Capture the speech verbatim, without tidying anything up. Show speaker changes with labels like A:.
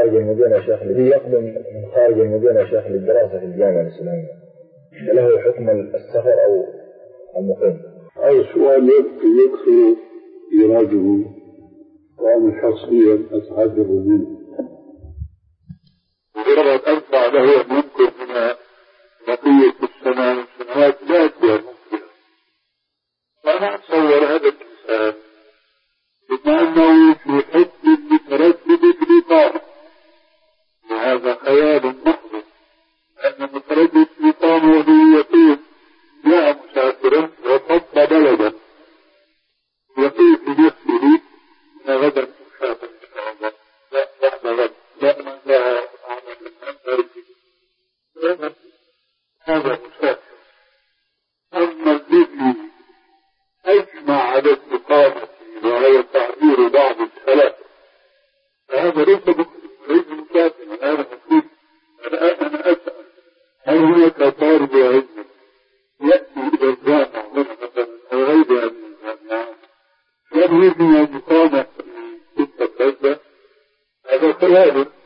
A: خارج المدينة يا شيخ، اللي يقدم من خارج المدينة يا شيخ للدراسة في الجامعة الإسلامية، له حكم السفر أو المقيم؟
B: هذا السؤال يكثر إيراده، وأنا شخصيا أتعجب منه. مجرد أنفع له أن يمكن من بقية السنة من سنوات ذاتها ممكن. فأنا أتصور هذا الإنسان بما أنه في حد متردد الإقامة، وهذا خيال محض، أن متردد الإقامة وهو يقول جاء مسافرا وطب بلدا يقول في نفسه أن غدا مسافر إن شاء الله، لا بعد غد، لا من لا أعمل من أرجع، هذا مسافر. أما الذي أجمع على الإقامة وهي تعبير بعض السلف فهذا ليس ليس مسافر. أنا أقول الآن أنا أسأل هل هناك طالب علم يأتي إلى الجامعة هنا مثلا أو غير هذه الجامعة يبني الإقامة في تلك البلدة؟ هذا خيال.